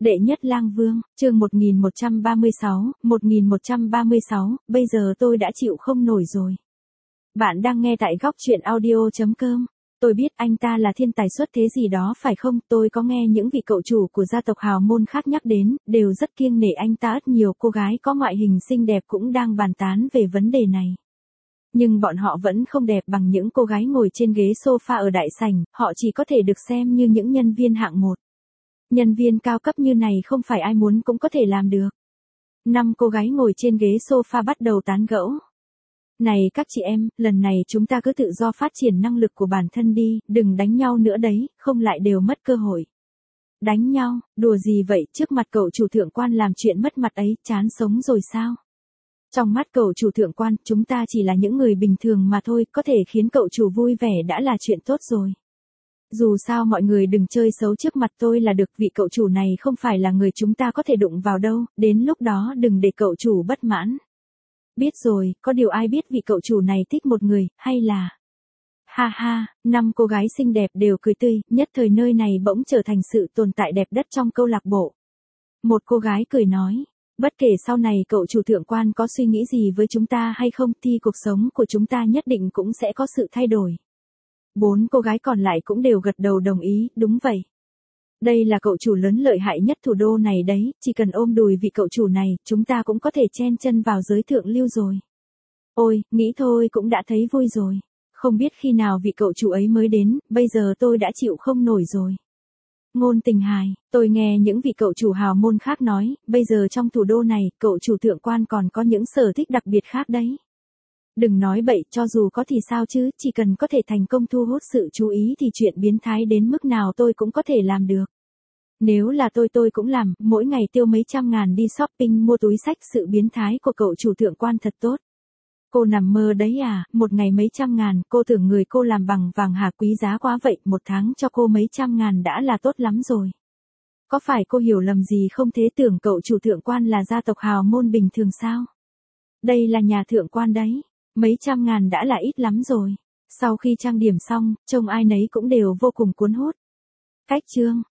Đệ nhất lang vương, chương 1136, bây giờ tôi đã chịu không nổi rồi. Bạn đang nghe tại góc truyện audio.com. Tôi biết anh ta là thiên tài xuất thế gì đó phải không? Tôi có nghe những vị cậu chủ của gia tộc hào môn khác nhắc đến, đều rất kiêng nể anh ta. Rất nhiều cô gái có ngoại hình xinh đẹp cũng đang bàn tán về vấn đề này. Nhưng bọn họ vẫn không đẹp bằng những cô gái ngồi trên ghế sofa ở đại sảnh, họ chỉ có thể được xem như những nhân viên hạng 1. Nhân viên cao cấp như này không phải ai muốn cũng có thể làm được. 5 cô gái ngồi trên ghế sofa bắt đầu tán gẫu. Này các chị em, lần này chúng ta cứ tự do phát triển năng lực của bản thân đi, đừng đánh nhau nữa đấy, không lại đều mất cơ hội. Đánh nhau, đùa gì vậy, trước mặt cậu chủ thượng quan làm chuyện mất mặt ấy, chán sống rồi sao? Trong mắt cậu chủ thượng quan, chúng ta chỉ là những người bình thường mà thôi, có thể khiến cậu chủ vui vẻ đã là chuyện tốt rồi. Dù sao mọi người đừng chơi xấu trước mặt tôi là được, vị cậu chủ này không phải là người chúng ta có thể đụng vào đâu, đến lúc đó đừng để cậu chủ bất mãn. Biết rồi, có điều ai biết vị cậu chủ này thích một người, hay là... Ha ha, 5 cô gái xinh đẹp đều cười tươi, nhất thời nơi này bỗng trở thành sự tồn tại đẹp đất trong câu lạc bộ. Một cô gái cười nói, bất kể sau này cậu chủ thượng quan có suy nghĩ gì với chúng ta hay không thì cuộc sống của chúng ta nhất định cũng sẽ có sự thay đổi. 4 cô gái còn lại cũng đều gật đầu đồng ý, đúng vậy. Đây là cậu chủ lớn lợi hại nhất thủ đô này đấy, chỉ cần ôm đùi vị cậu chủ này, chúng ta cũng có thể chen chân vào giới thượng lưu rồi. Ôi, nghĩ thôi cũng đã thấy vui rồi. Không biết khi nào vị cậu chủ ấy mới đến, bây giờ tôi đã chịu không nổi rồi. Ngôn Tình Hài, tôi nghe những vị cậu chủ hào môn khác nói, bây giờ trong thủ đô này, cậu chủ thượng quan còn có những sở thích đặc biệt khác đấy. Đừng nói bậy, cho dù có thì sao chứ, chỉ cần có thể thành công thu hút sự chú ý thì chuyện biến thái đến mức nào tôi cũng có thể làm được. Nếu là tôi cũng làm, mỗi ngày tiêu mấy trăm ngàn đi shopping mua túi xách, sự biến thái của cậu chủ thượng quan thật tốt. Cô nằm mơ đấy à, một ngày mấy trăm ngàn, cô tưởng người cô làm bằng vàng hả, quý giá quá vậy, một tháng cho cô mấy trăm ngàn đã là tốt lắm rồi. Có phải cô hiểu lầm gì không thế, tưởng cậu chủ thượng quan là gia tộc hào môn bình thường sao? Đây là nhà thượng quan đấy. Mấy trăm ngàn đã là ít lắm rồi. Sau khi trang điểm xong, trông ai nấy cũng đều vô cùng cuốn hút. Cách chương,